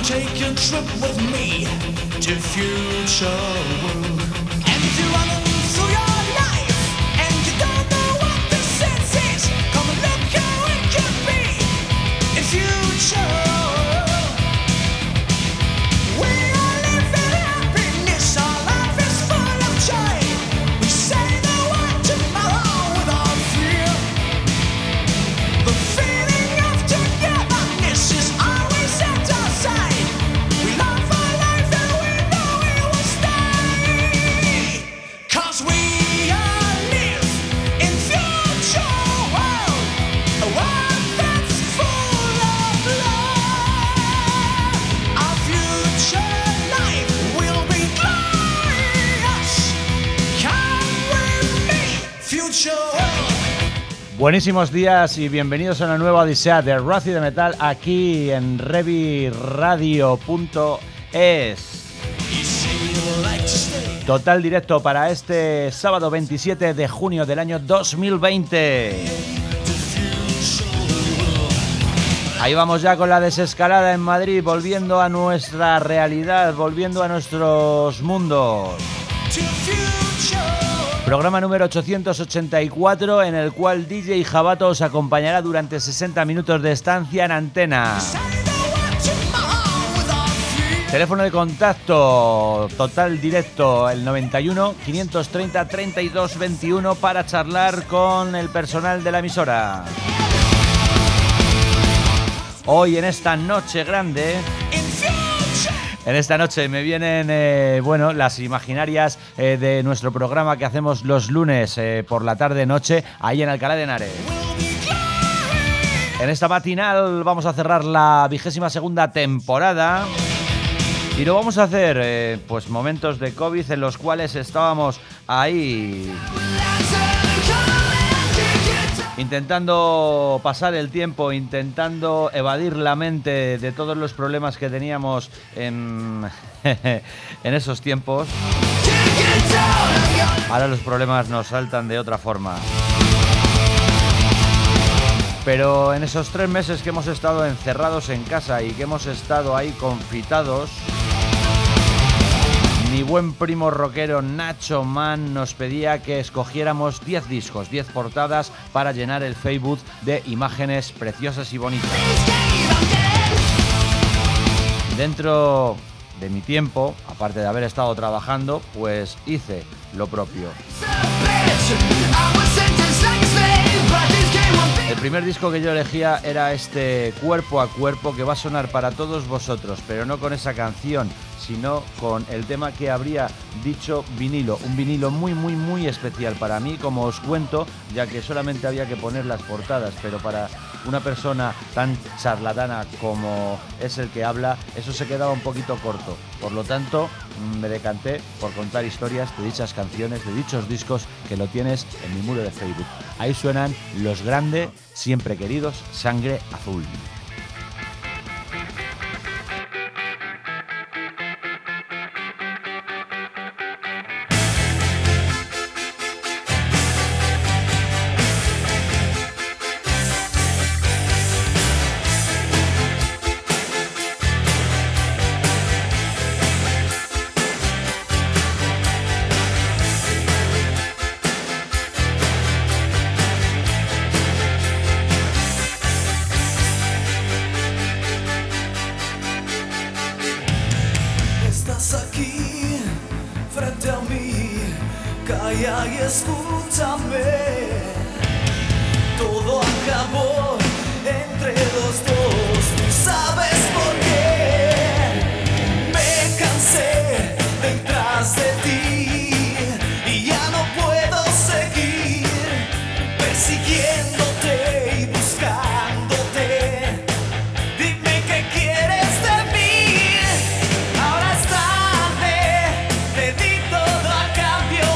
Take a trip with me to future world. And if you're running through your life and you don't know what the sense is, come and look how it could be in future. We are living happiness, our life is full of joy. We say the word tomorrow without fear. The feeling of togetherness is always at our side. We love our life and we know we will stay. 'Cause we all live in future world, a world that's full of love. Our future life will be glorious. Come with me, future world. Buenísimos días y bienvenidos a una nueva odisea de Razi de Metal aquí en reviradio.es. Total directo para este sábado 27 de junio del año 2020. Ahí vamos ya con la desescalada en Madrid, volviendo a nuestra realidad, volviendo a nuestros mundos. Programa número 884 en el cual DJ Jabato os acompañará durante 60 minutos de estancia en antena. Teléfono de contacto total directo el 91 530 32 21 para charlar con el personal de la emisora. Hoy en esta noche grande... En esta noche me vienen las imaginarias de nuestro programa que hacemos los lunes por la tarde-noche ahí en Alcalá de Henares. En esta matinal vamos a cerrar la 22ª temporada y lo vamos a hacer momentos de COVID en los cuales estábamos ahí intentando pasar el tiempo, intentando evadir la mente de todos los problemas que teníamos en esos tiempos. Ahora los problemas nos saltan de otra forma. Pero en esos 3 meses que hemos estado encerrados en casa y que hemos estado ahí confitados, mi buen primo rockero Nacho Man nos pedía que escogiéramos 10 discos, 10 portadas para llenar el Facebook de imágenes preciosas y bonitas. Dentro de mi tiempo, aparte de haber estado trabajando, pues hice lo propio. El primer disco que yo elegía era este Cuerpo a Cuerpo, que va a sonar para todos vosotros, pero no con esa canción, sino con el tema que habría dicho vinilo. Un vinilo muy, muy, muy especial para mí, como os cuento, ya que solamente había que poner las portadas, pero para una persona tan charlatana como es el que habla, eso se quedaba un poquito corto. Por lo tanto, me decanté por contar historias de dichas canciones, de dichos discos, que lo tienes en mi muro de Facebook. Ahí suenan los grandes, siempre queridos, Sangre Azul.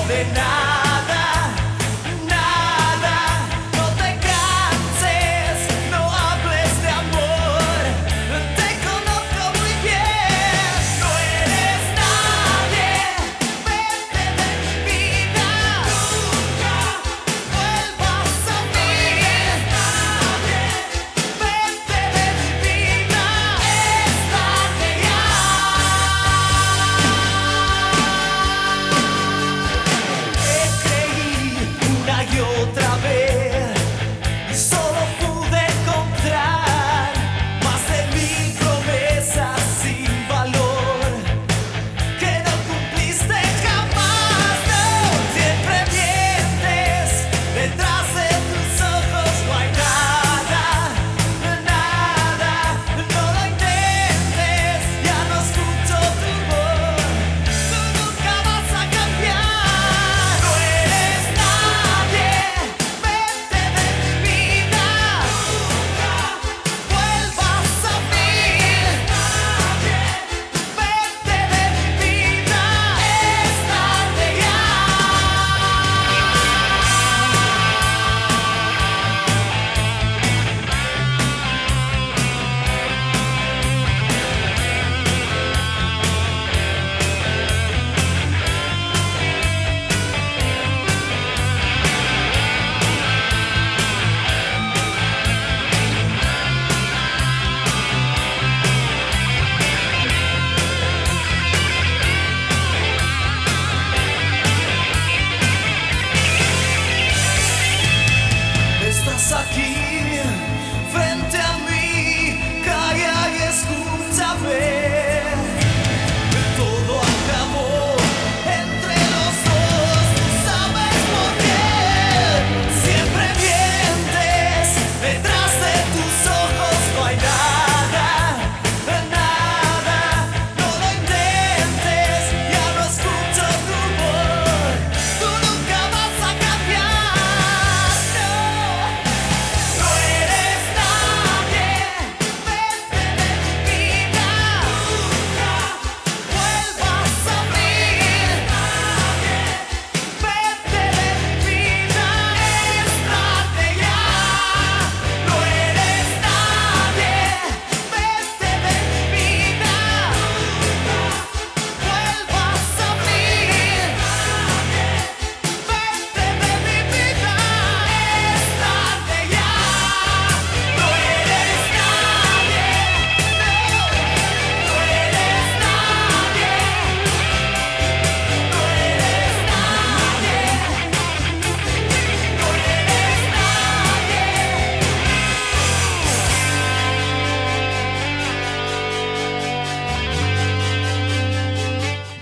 Nada, no te canses.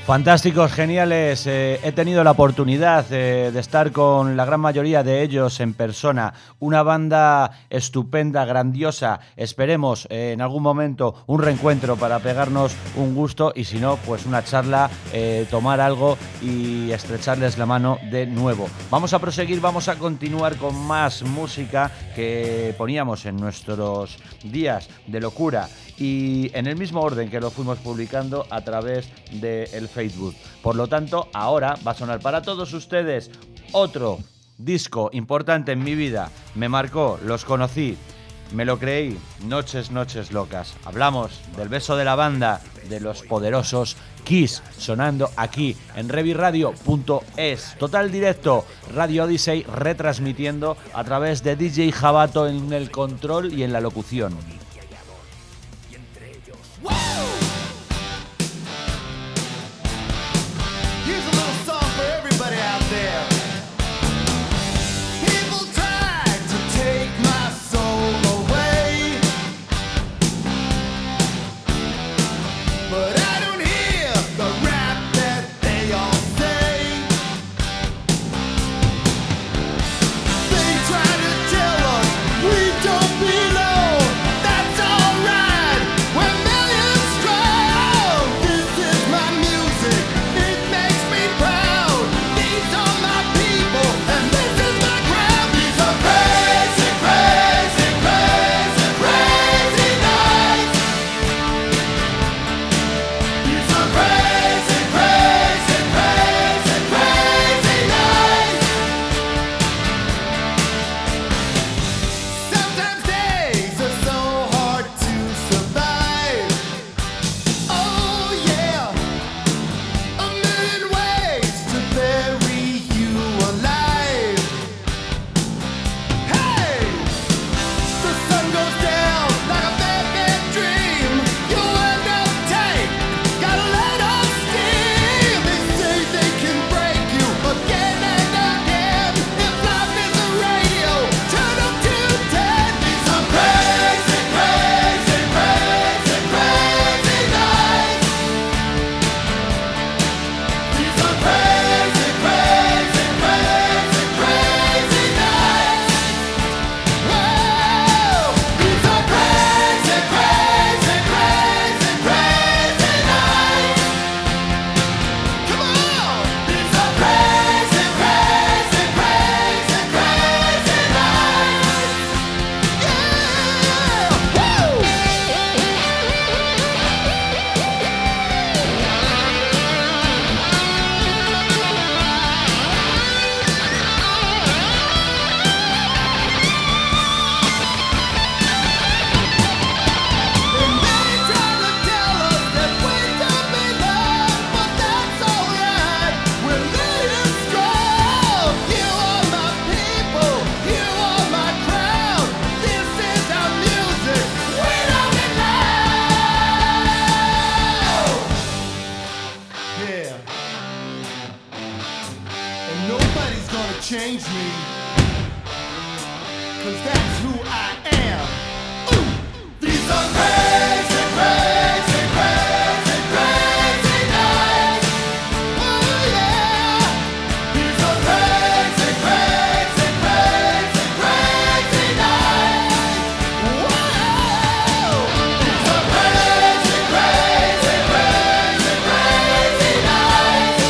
Fantásticos, geniales. He tenido la oportunidad de estar con la gran mayoría de ellos en persona. Una banda estupenda, grandiosa. Esperemos en algún momento un reencuentro para pegarnos un gusto y si no, pues una charla, tomar algo y estrecharles la mano de nuevo. Vamos a proseguir, vamos a continuar con más música que poníamos en nuestros días de locura y en el mismo orden que lo fuimos publicando a través del Facebook. Por lo tanto, ahora va a sonar para todos ustedes otro disco importante en mi vida. Me marcó, los conocí, me lo creí, Noches, Noches Locas. Hablamos del beso de la banda, de los poderosos Kiss, sonando aquí en reviradio.es. Total directo, Radio Odyssey retransmitiendo a través de DJ Jabato en el control y en la locución. Change me, 'cause that's who I am. These are crazy, crazy, crazy, crazy nights. Oh yeah. These are crazy, crazy, crazy, crazy nights. Whoa. These are crazy, crazy, crazy, crazy nights.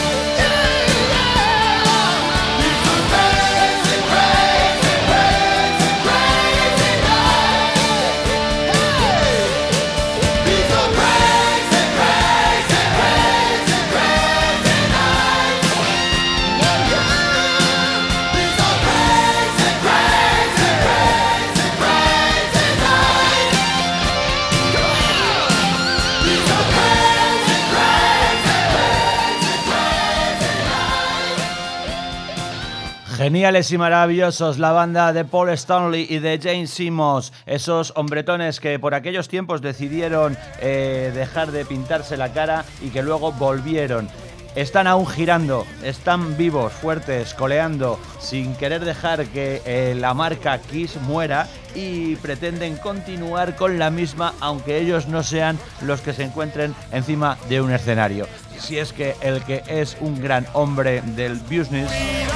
Geniales y maravillosos, la banda de Paul Stanley y de Jane Simmons, esos hombretones que por aquellos tiempos decidieron dejar de pintarse la cara y que luego volvieron. Están aún girando, están vivos, fuertes, coleando, sin querer dejar que la marca Kiss muera y pretenden continuar con la misma, aunque ellos no sean los que se encuentren encima de un escenario. si es que el que es un gran hombre del business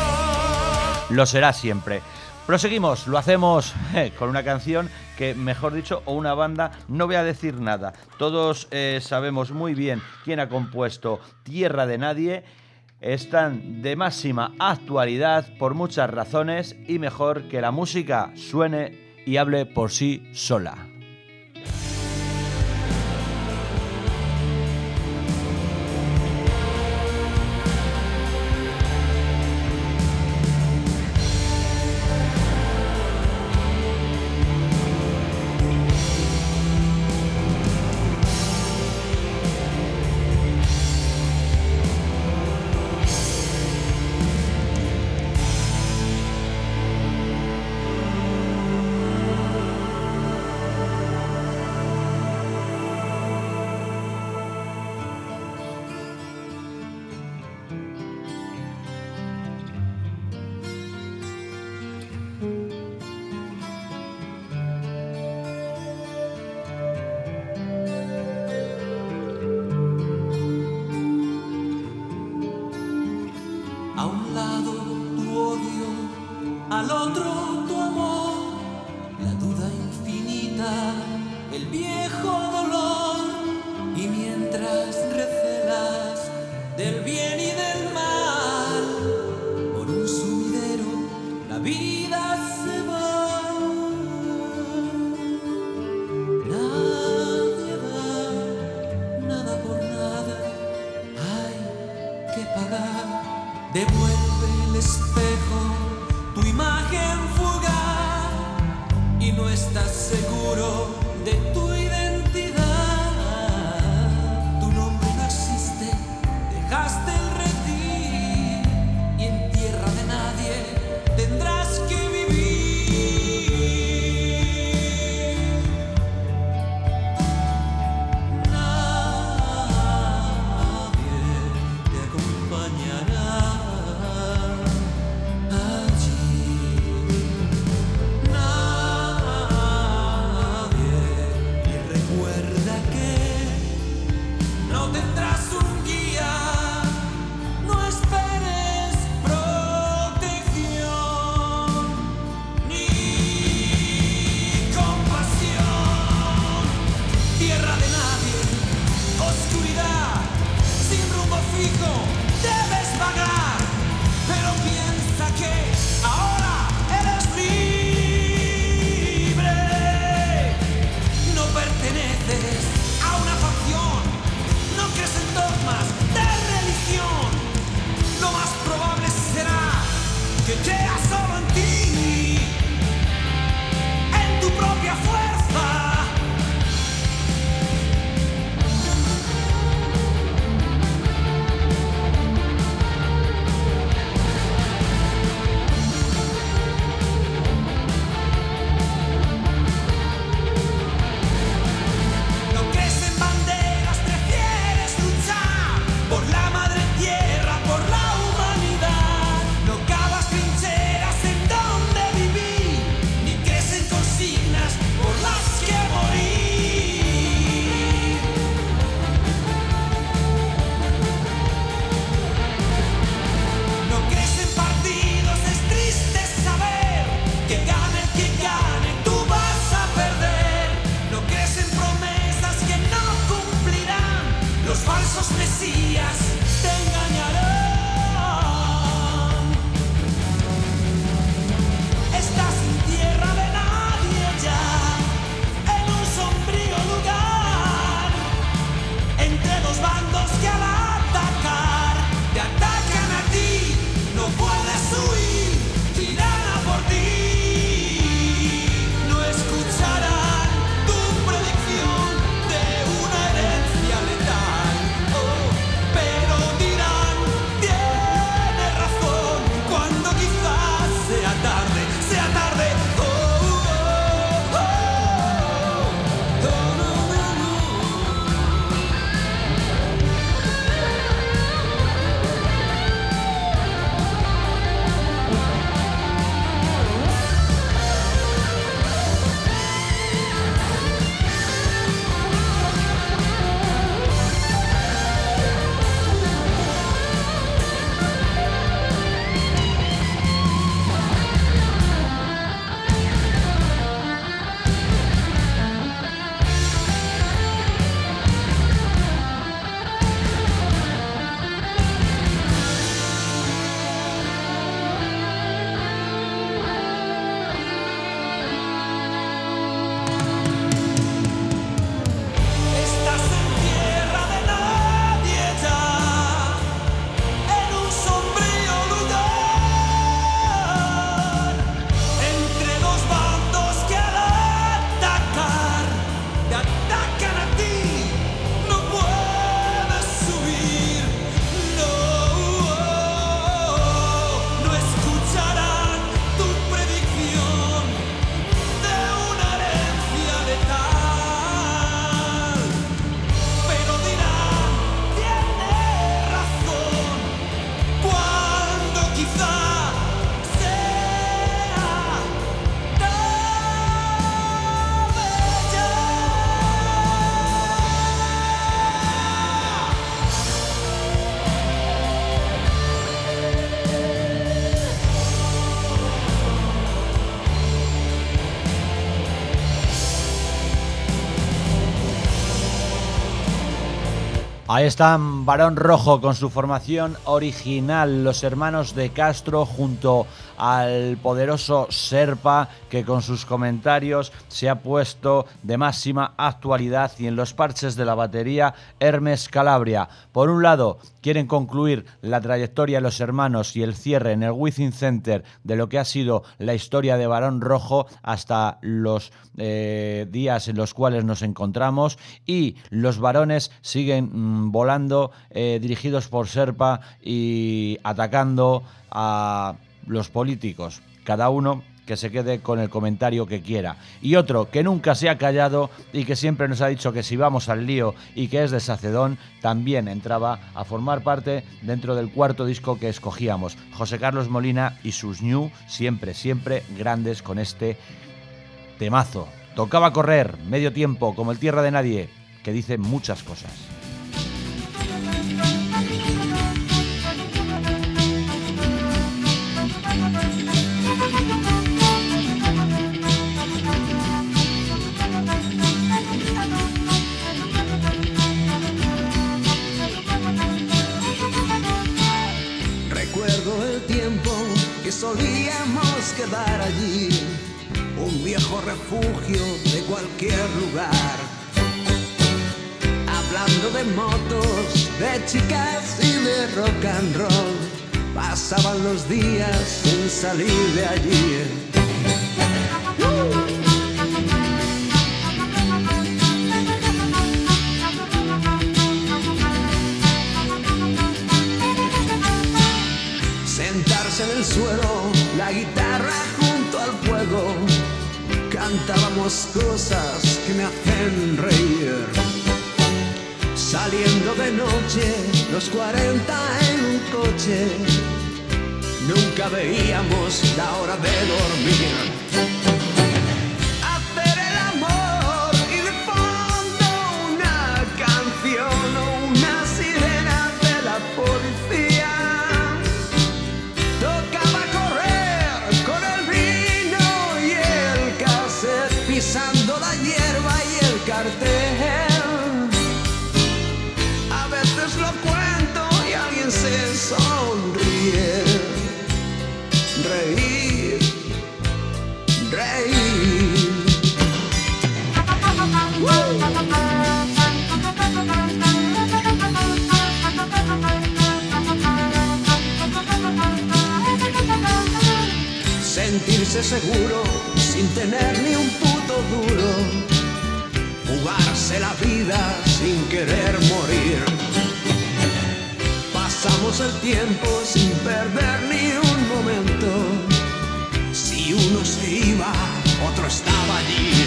lo será siempre. Proseguimos, lo hacemos con una canción que, mejor dicho, o una banda, no voy a decir nada. Todos sabemos muy bien quién ha compuesto Tierra de Nadie. Están de máxima actualidad por muchas razones y mejor que la música suene y hable por sí sola. Dirá Ahí están Barón Rojo con su formación original, los hermanos de Castro junto al poderoso Serpa, que con sus comentarios se ha puesto de máxima actualidad, y en los parches de la batería Hermes Calabria. Por un lado, quieren concluir la trayectoria de los hermanos y el cierre en el Within Center de lo que ha sido la historia de Barón Rojo hasta los días en los cuales nos encontramos, y los varones siguen volando, dirigidos por Serpa y atacando a los políticos, cada uno que se quede con el comentario que quiera. Y otro que nunca se ha callado y que siempre nos ha dicho que si vamos al lío, y que es de Sacedón, también entraba a formar parte dentro del cuarto disco que escogíamos. José Carlos Molina y sus New, siempre, siempre grandes con este temazo. Tocaba correr, medio tiempo, como el Tierra de Nadie, que dice muchas cosas. Solíamos quedar allí, un viejo refugio de cualquier lugar, hablando de motos, de chicas y de rock and roll. Pasaban los días sin salir de allí. Sentarse en el suelo, la guitarra junto al fuego, cantábamos cosas que me hacen reír. Saliendo de noche, los 40 en un coche, nunca veíamos la hora de dormir. Hacer el amor y de fondo una canción o una sirena de la policía. Tocaba correr con el vino y el cassette, pisando la hierba y el cartel. A veces lo cuento y alguien se sonríe. Reír, reír. Sentirse seguro sin tener ni un puto duro, jugarse la vida sin querer morir. Pasamos el tiempo sin perder ni un momento. Si uno se iba, otro estaba allí.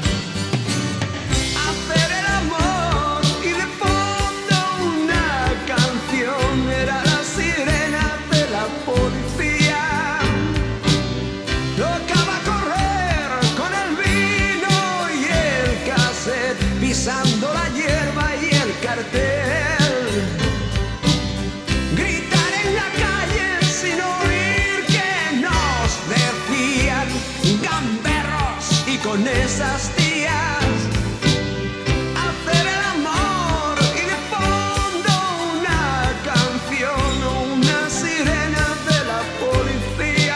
Hacer el amor y de fondo una canción era la sirena de la policía. Tocaba correr con el vino y el cassette, pisando la hierba y el cartel. Gritar en la calle sin oír que nos decían gamberros, y con esas tías hacer el amor y de fondo una canción o una sirena de la policía.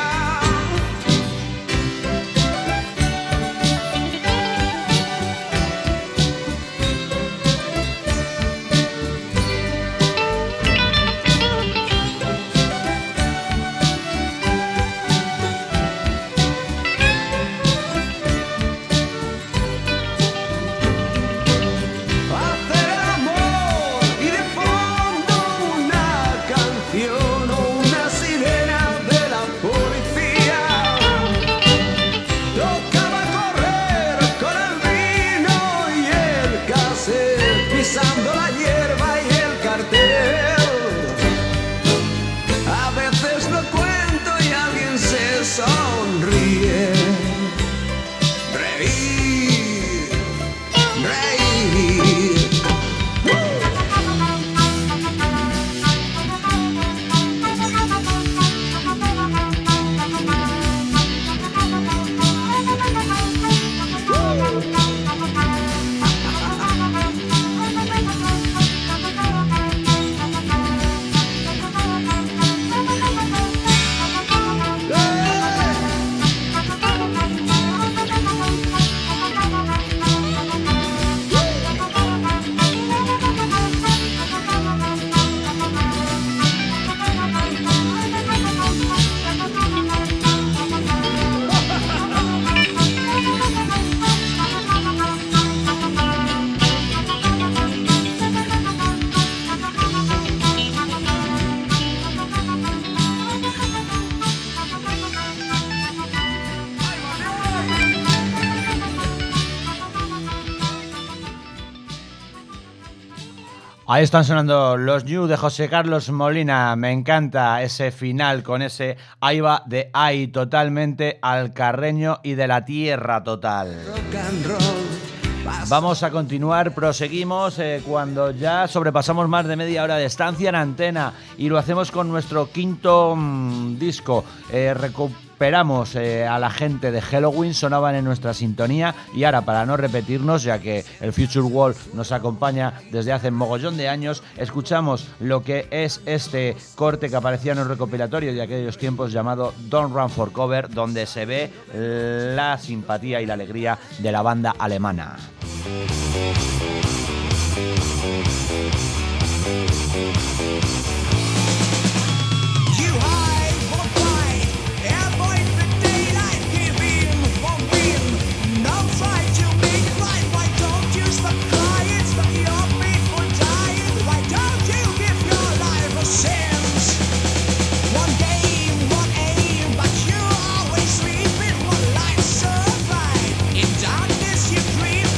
Ahí están sonando los New de José Carlos Molina. Me encanta ese final con ese ahí va de ahí totalmente al carreño y de la tierra total. Rock and roll. Vamos a continuar, proseguimos cuando ya sobrepasamos más de media hora de estancia en antena y lo hacemos con nuestro quinto disco. Recuperamos a la gente de Helloween, sonaban en nuestra sintonía y ahora para no repetirnos, ya que el Future World nos acompaña desde hace mogollón de años, escuchamos lo que es este corte que aparecía en el recopilatorio de aquellos tiempos llamado Don't Run for Cover, donde se ve la simpatía y la alegría de la banda alemana.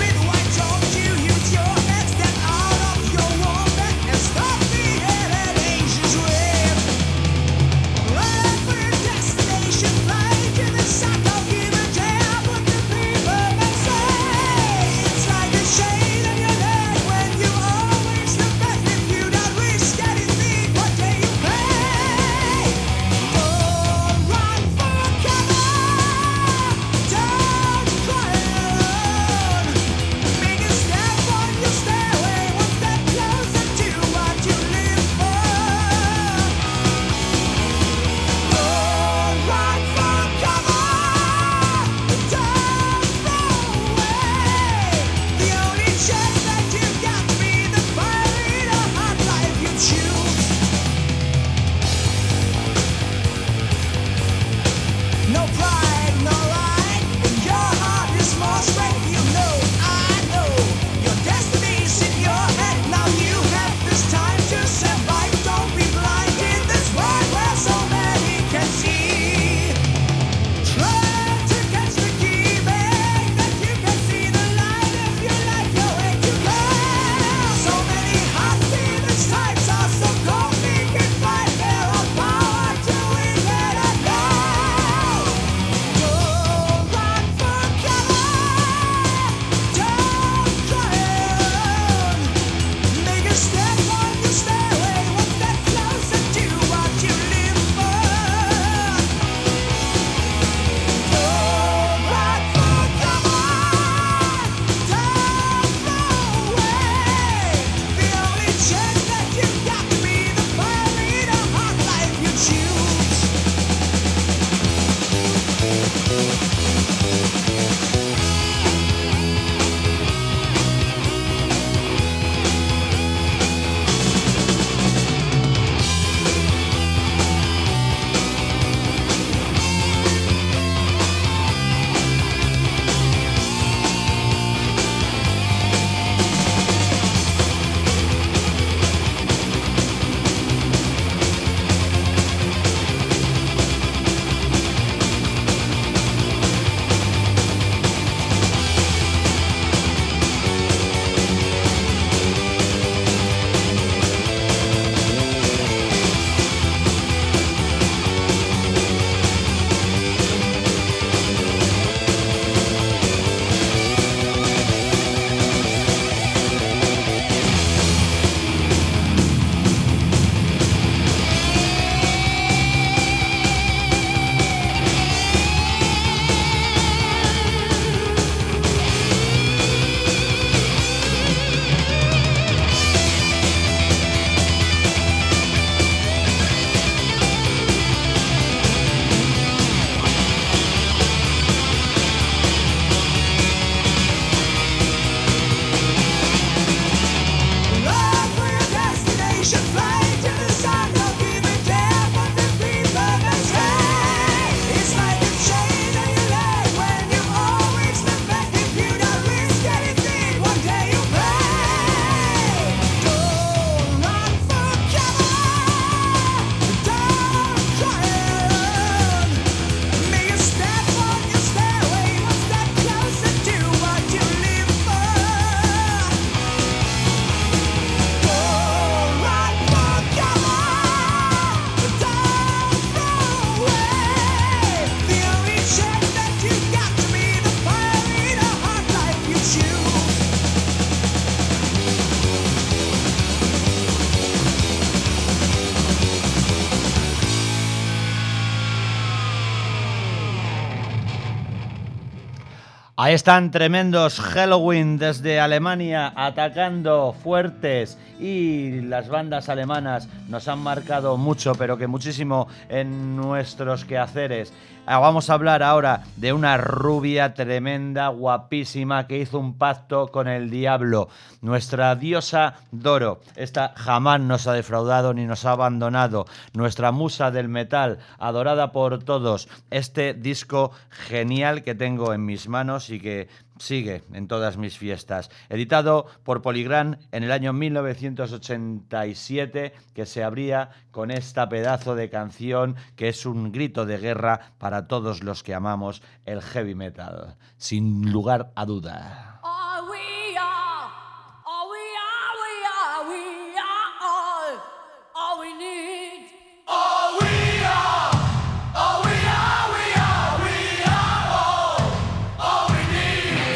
Stop the enemy. Ahí están tremendos Helloween desde Alemania atacando fuertes, y las bandas alemanas nos han marcado mucho, pero que muchísimo en nuestros quehaceres. Vamos a hablar ahora de una rubia tremenda, guapísima, que hizo un pacto con el diablo. Nuestra diosa Doro. Esta jamás nos ha defraudado ni nos ha abandonado. Nuestra musa del metal, adorada por todos. Este disco genial que tengo en mis manos y que sigue en todas mis fiestas. Editado por Polygram en el año 1987, que se abría con esta pedazo de canción que es un grito de guerra para todos los que amamos el heavy metal, sin lugar a duda. All we are, all we are, we are all we need. All we are, all we are, we are all we need.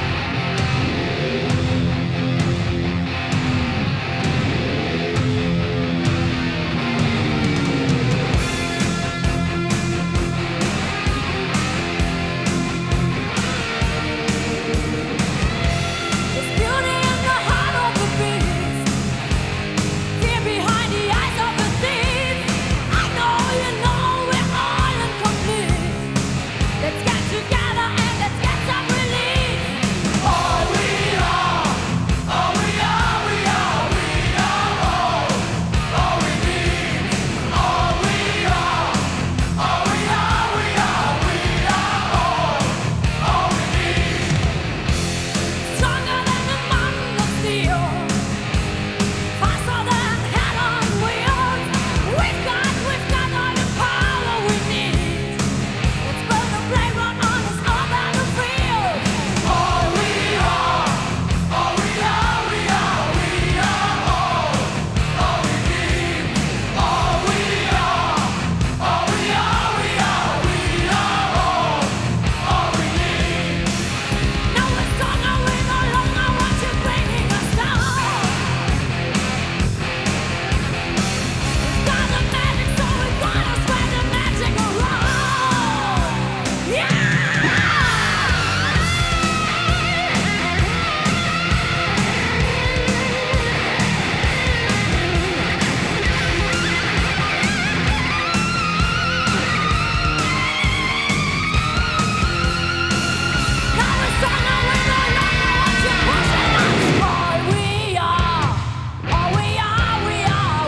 There's beauty in the heart of the beast, fear behind the eyes of the thief. I know you know we're all incomplete. Let's get together and let's get some relief. All we are, all we are, we are all we need. All we are, all we are, we are all we need. Stronger than a man of steel, faster than hell on wheels. We've got all the power we need. Let's burn the playground on this old battlefield. All we are, all we are, we are all we need. All we are, all we are, we are all we need. Now we're stronger, we no longer want you bringing us down. We've got the magic, so we're gonna spread the magic around. Yeah! Now we're stronger, we no longer want you pushing us. All we are, all we are, we are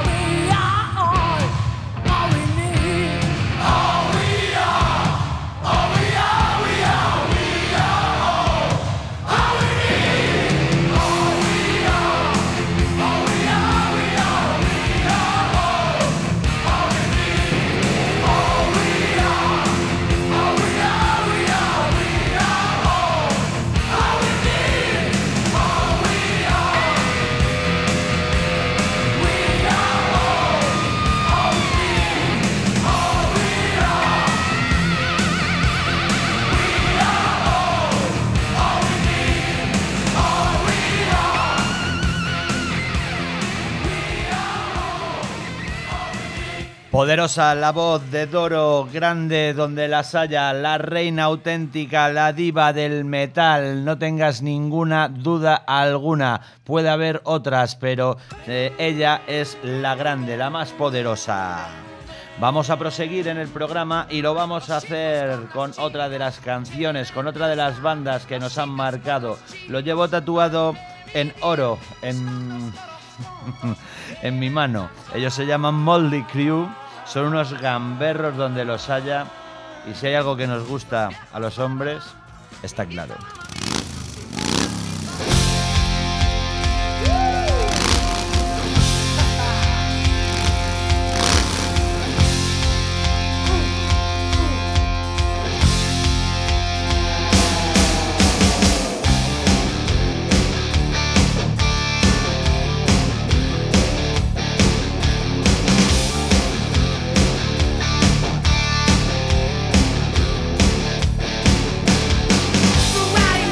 all we need. All we are, all we are, we are all we need. All we are, all we are, we are all we need. All we are, all we are, we are all we need. All we are, we are all we need. All we are, Poderosa la voz de Doro, grande donde las haya, la reina auténtica, la diva del metal, no tengas ninguna duda alguna. Puede haber otras, pero ella es la grande, la más poderosa. Vamos a proseguir en el programa y lo vamos a hacer con otra de las canciones, con otra de las bandas que nos han marcado. Lo llevo tatuado en oro, en mi mano. Ellos se llaman Motley Crue, son unos gamberros donde los haya, y si hay algo que nos gusta a los hombres, está claro. Right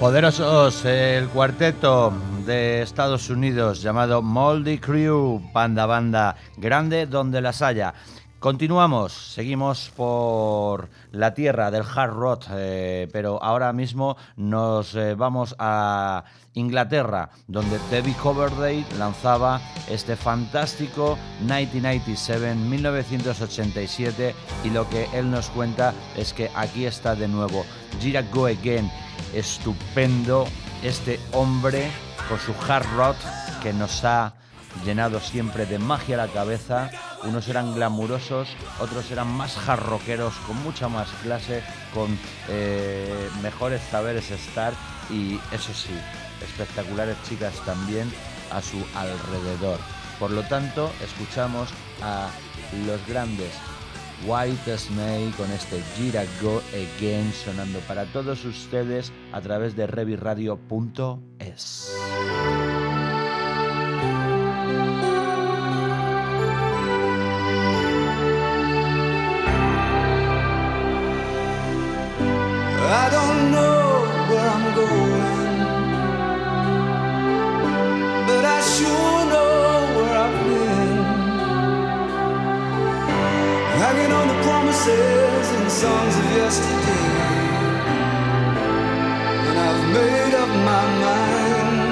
Poderosos, el cuarteto de Estados Unidos llamado Moldy Crew, banda grande donde las haya. Continuamos, seguimos por la tierra del hard rock, pero ahora mismo nos vamos a Inglaterra, donde David Coverdale lanzaba este fantástico 1987, y lo que él nos cuenta es que aquí está de nuevo Gira Go Again. Estupendo este hombre con su hard rock que nos ha llenado siempre de magia la cabeza. Unos eran glamurosos, otros eran más hard rockeros, con mucha más clase, con mejores saberes estar y, eso sí, espectaculares chicas también a su alrededor. Por lo tanto, escuchamos a los grandes White Snake con este Gira Go Again sonando para todos ustedes a través de reviradio.es. I don't know where I'm going, but I sure know where I've been. Hanging on the promises and songs of yesterday, and I've made up my mind.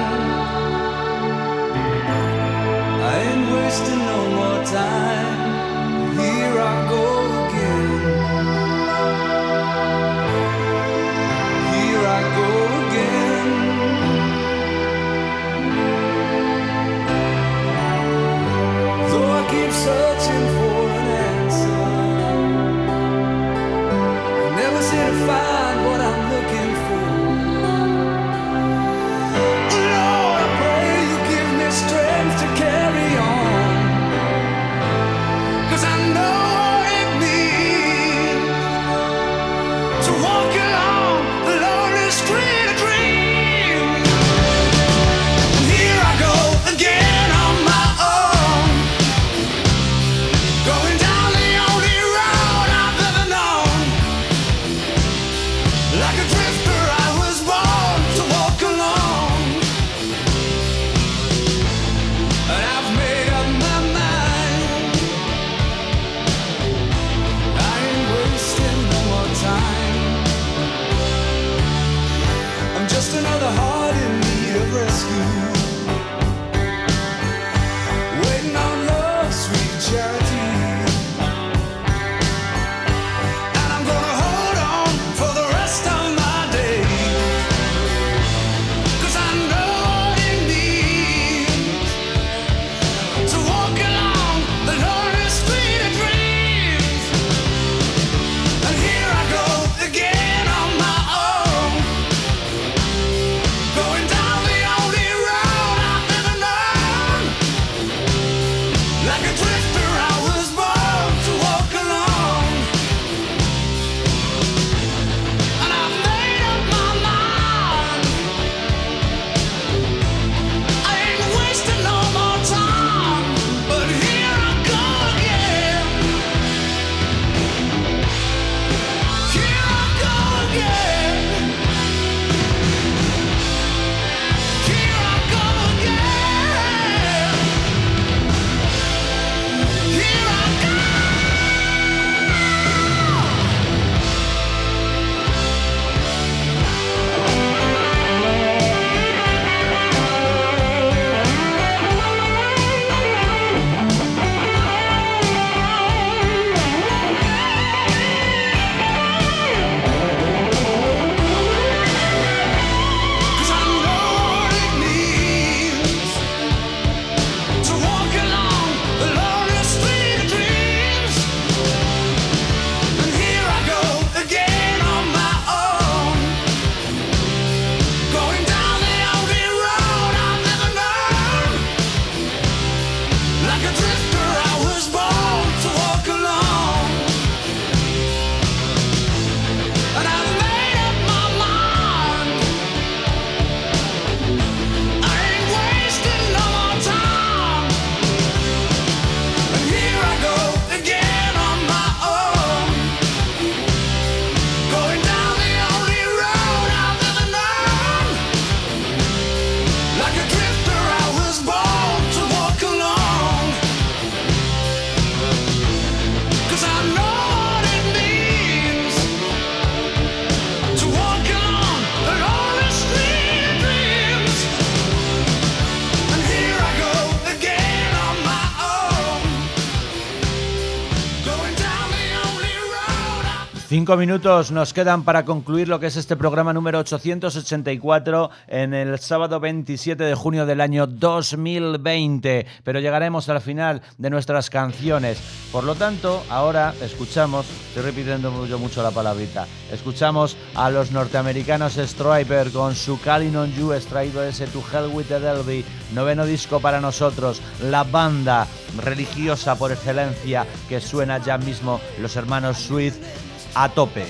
I ain't wasting no more time. Here I go again. Here I go again. Though I keep searching for an answer, I never seem to find what I'm looking for. Lord, I pray you give me strength to carry on, 'cause I know it 5 minutos nos quedan para concluir lo que es este programa número 884 en el sábado 27 de junio del año 2020, pero llegaremos al final de nuestras canciones. Por lo tanto, ahora escuchamos, estoy repitiendo mucho la palabrita, escuchamos a los norteamericanos Stryper con su Calling on You, extraído ese To Hell with the Delby, 9º disco para nosotros, la banda religiosa por excelencia que suena ya mismo, los hermanos Sweet, a tope.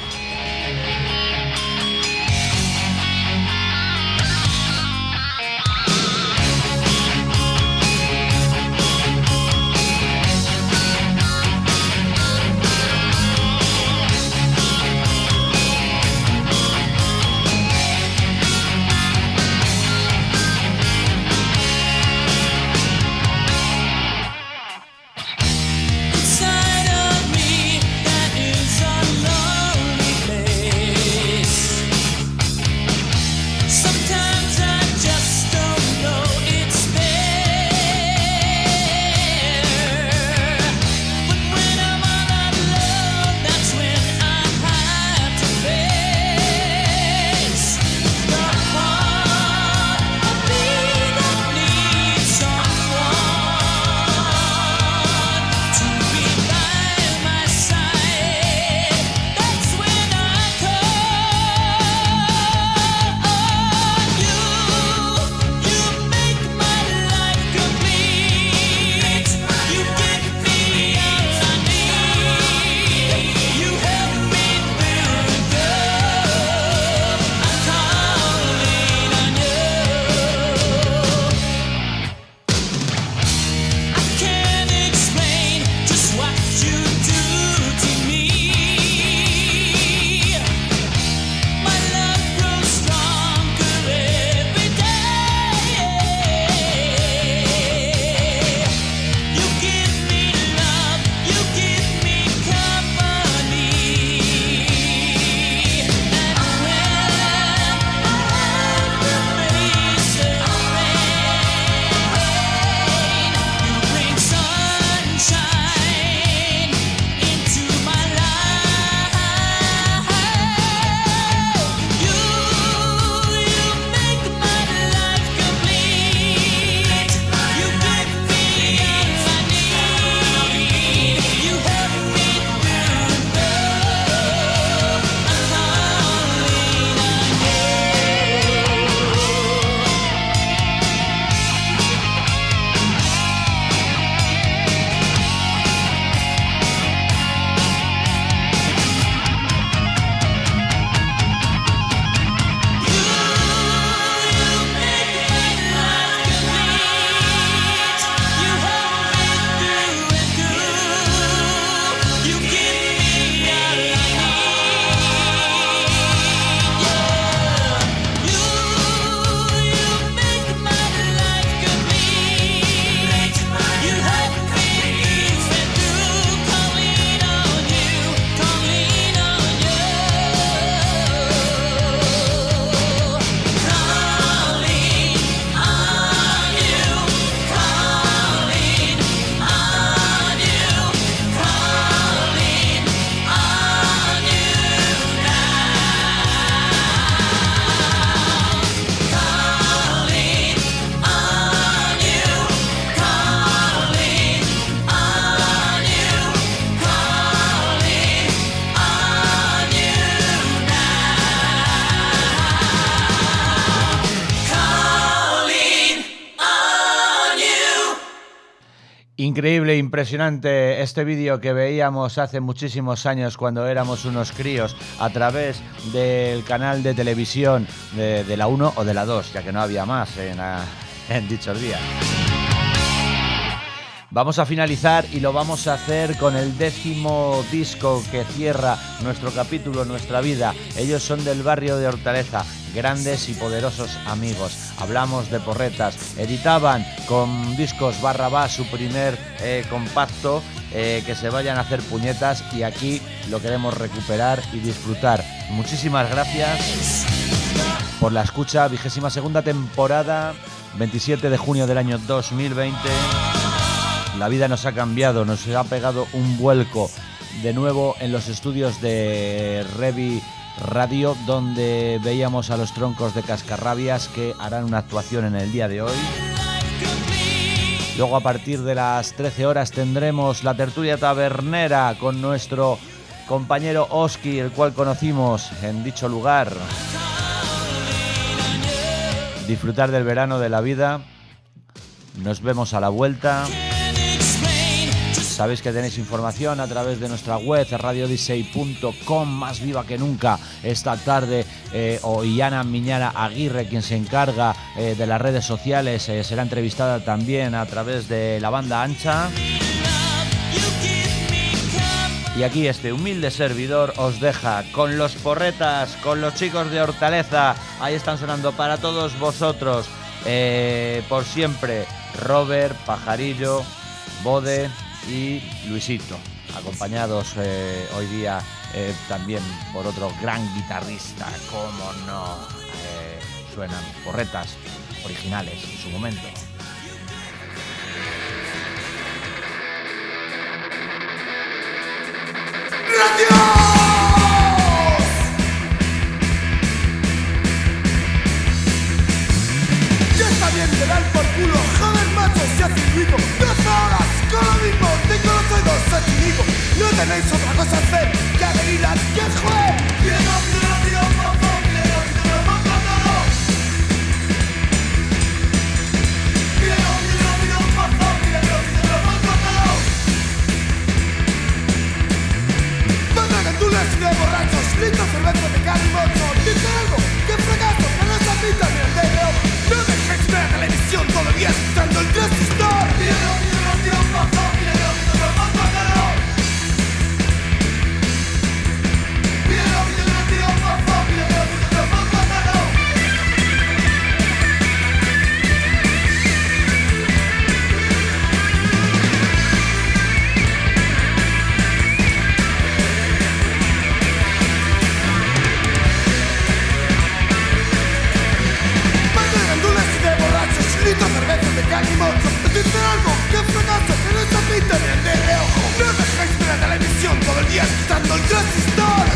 Increíble, impresionante este vídeo que veíamos hace muchísimos años cuando éramos unos críos a través del canal de televisión de la 1 o de la 2, ya que no había más en dichos días. Vamos a finalizar y lo vamos a hacer con el 10º disco que cierra nuestro capítulo, nuestra vida. Ellos son del barrio de Hortaleza, grandes y poderosos amigos. Hablamos de porretas. Editaban con discos Barrabás su primer compacto, que se vayan a hacer puñetas, y aquí lo queremos recuperar y disfrutar. Muchísimas gracias por la escucha. 22ª temporada, 27 de junio del año 2020. La vida nos ha cambiado, nos ha pegado un vuelco de nuevo en los estudios de Revi Radio, donde veíamos a los Troncos de Cascarrabias, que harán una actuación en el día de hoy. Luego, a partir de las 13 horas, tendremos la tertulia tabernera con nuestro compañero Oski, el cual conocimos en dicho lugar. Disfrutar del verano, de la vida. Nos vemos a la vuelta. Sabéis que tenéis información a través de nuestra web radiodisey.com, más viva que nunca esta tarde. Iana Miñara Aguirre, quien se encarga de las redes sociales, será entrevistada también a través de la banda ancha. Y aquí este humilde servidor os deja con los porretas, con los chicos de Hortaleza. Ahí están sonando para todos vosotros, por siempre, Robert, Pajarillo, Bode y Luisito, acompañados hoy día también por otro gran guitarrista. Cómo no, suenan porretas originales en su momento. ¡Gracias! Ya está bien de dar por culo, joder macho, se hace un rico. 12 horas con lo mismo, tengo los oídos a ti. No tenéis otra cosa a hacer que venir al que juegue. De borrachos, litros cerveza de calimocho. Dice algo, que fracaso, que no se admita ni el dedo. No dejéis ver la televisión todo el día escuchando el transistor. Litros cervezas de calimocho. Dice algo, que fracaso, que no se admite ni el de ojo. No dejéis ver la televisión todo el día escuchando el transistor.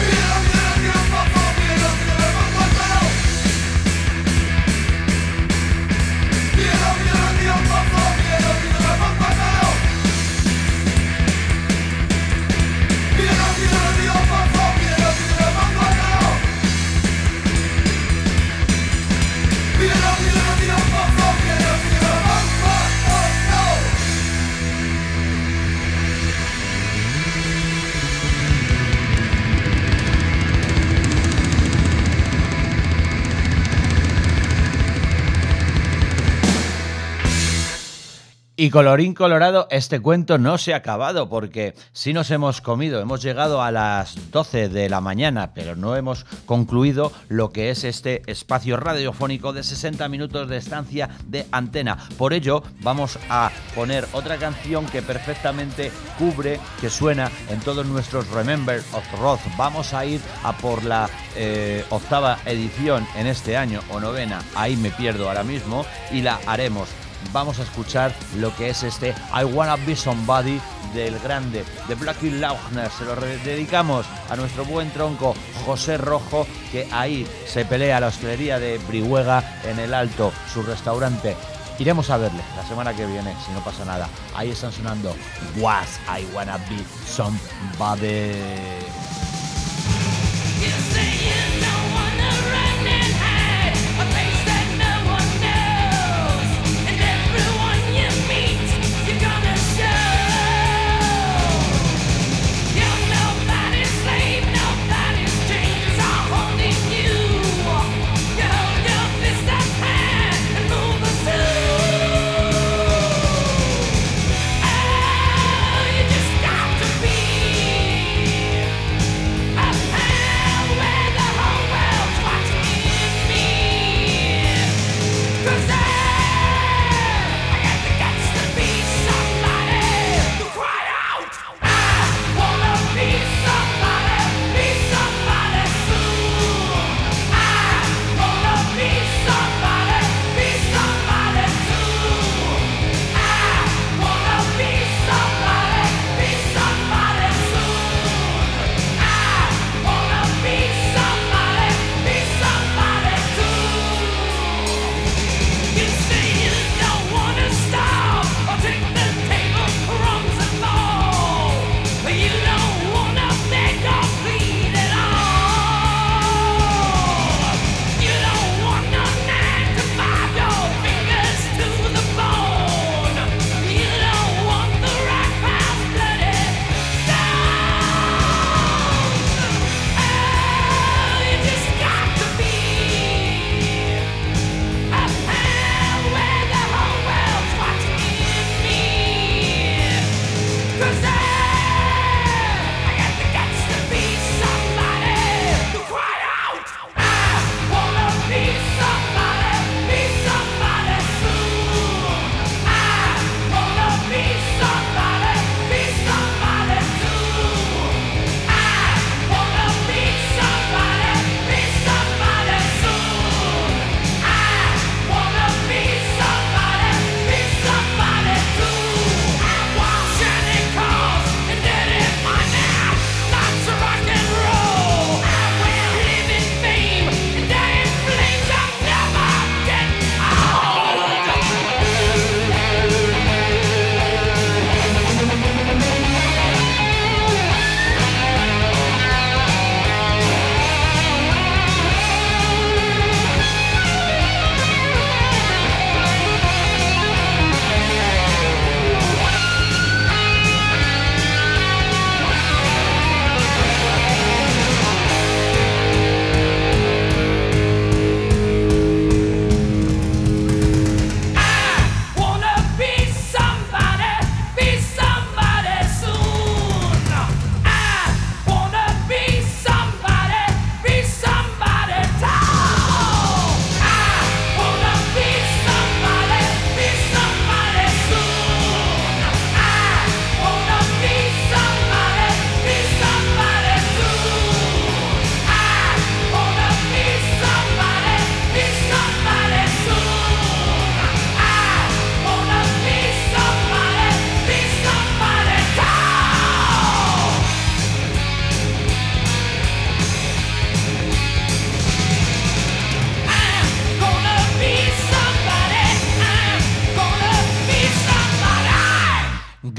Y colorín colorado, este cuento no se ha acabado, porque sí nos hemos comido, hemos llegado a las 12 de la mañana, pero no hemos concluido lo que es este espacio radiofónico de 60 minutos de estancia de antena. Por ello, vamos a poner otra canción que perfectamente cubre, que suena en todos nuestros Remember of Roth. Vamos a ir a por la octava edición en este año, o novena, ahí me pierdo ahora mismo, y la haremos. Vamos a escuchar lo que es este I Wanna Be Somebody del grande, de Blackie Lawless. Se lo dedicamos a nuestro buen tronco José Rojo, que ahí se pelea la hostelería de Brihuega en el Alto, su restaurante. Iremos a verle la semana que viene, si no pasa nada. Ahí están sonando Was I Wanna Be Somebody.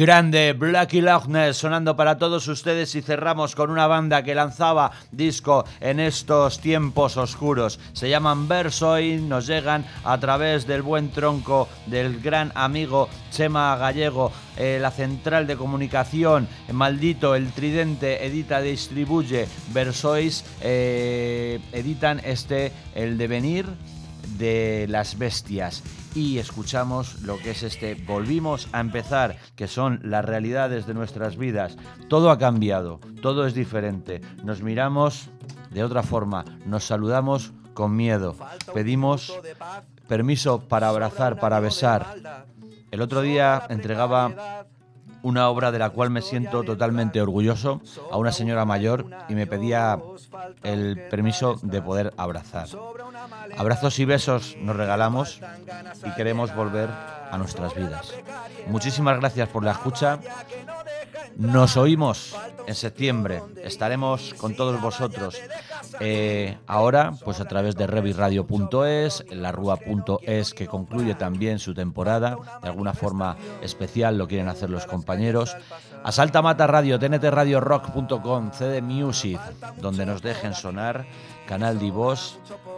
Grande, Blackie Lawless sonando para todos ustedes, y cerramos con una banda que lanzaba disco en estos tiempos oscuros. Se llaman Versoy, nos llegan a través del buen tronco del gran amigo Chema Gallego, la central de comunicación, Maldito, El Tridente, edita, distribuye Versois, editan El Devenir de las Bestias. Y escuchamos lo que es Volvimos a empezar, que son las realidades de nuestras vidas. Todo ha cambiado, todo es diferente. Nos miramos de otra forma, nos saludamos con miedo, pedimos permiso para abrazar, para besar. El otro día entregaba una obra de la cual me siento totalmente orgulloso a una señora mayor y me pedía el permiso de poder abrazar. Abrazos y besos nos regalamos y queremos volver a nuestras vidas. Muchísimas gracias por la escucha. Nos oímos en septiembre. Estaremos con todos vosotros. Ahora, pues a través de reviradio.es, larrua.es, que concluye también su temporada. De alguna forma especial lo quieren hacer los compañeros. Asalta Mata Radio, tntradiorock.com, CD Music, donde nos dejen sonar, Canal Divos,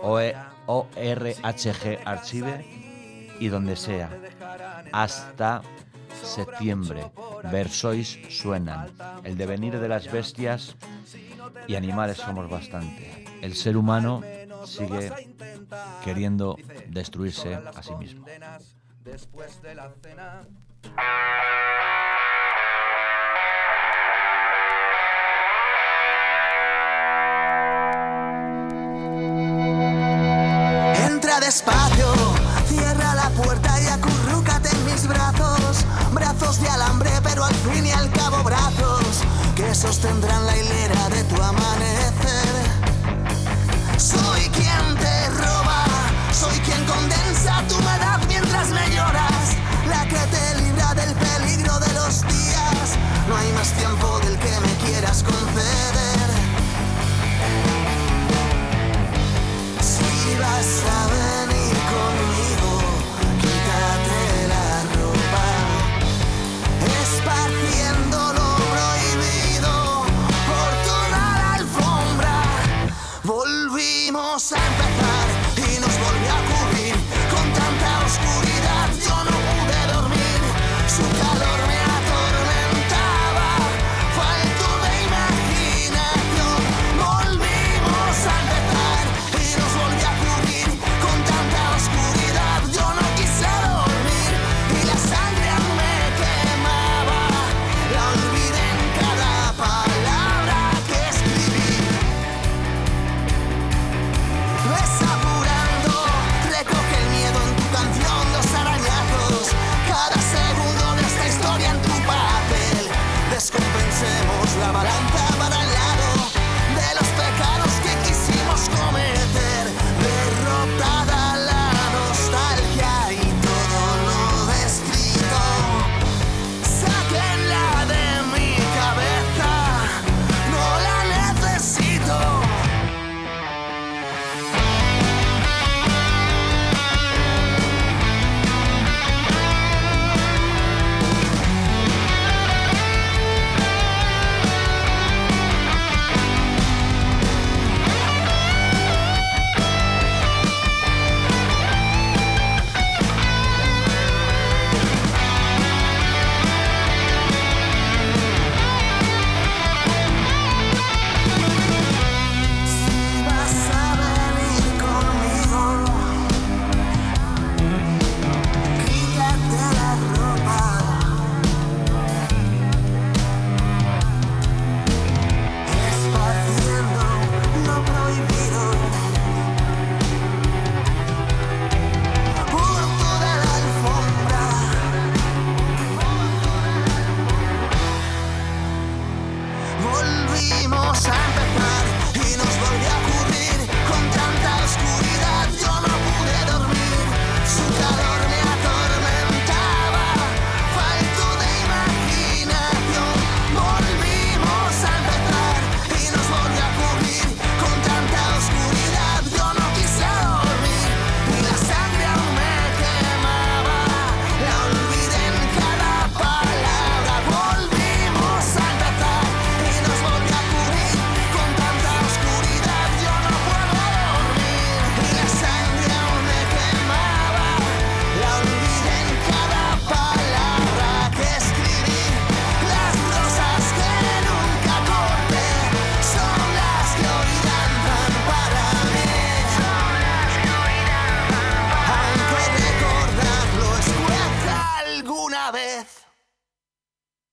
ORHG Archive y donde sea. Hasta septiembre. Versois suenan. El devenir de las bestias, y animales somos bastante. El ser humano sigue queriendo destruirse a sí mismo. Después de la cena. Entra despacio, cierra la puerta y acurrúcate en mis brazos. Brazos de alambre, pero al fin y al cabo brazos que sostendrán la hilera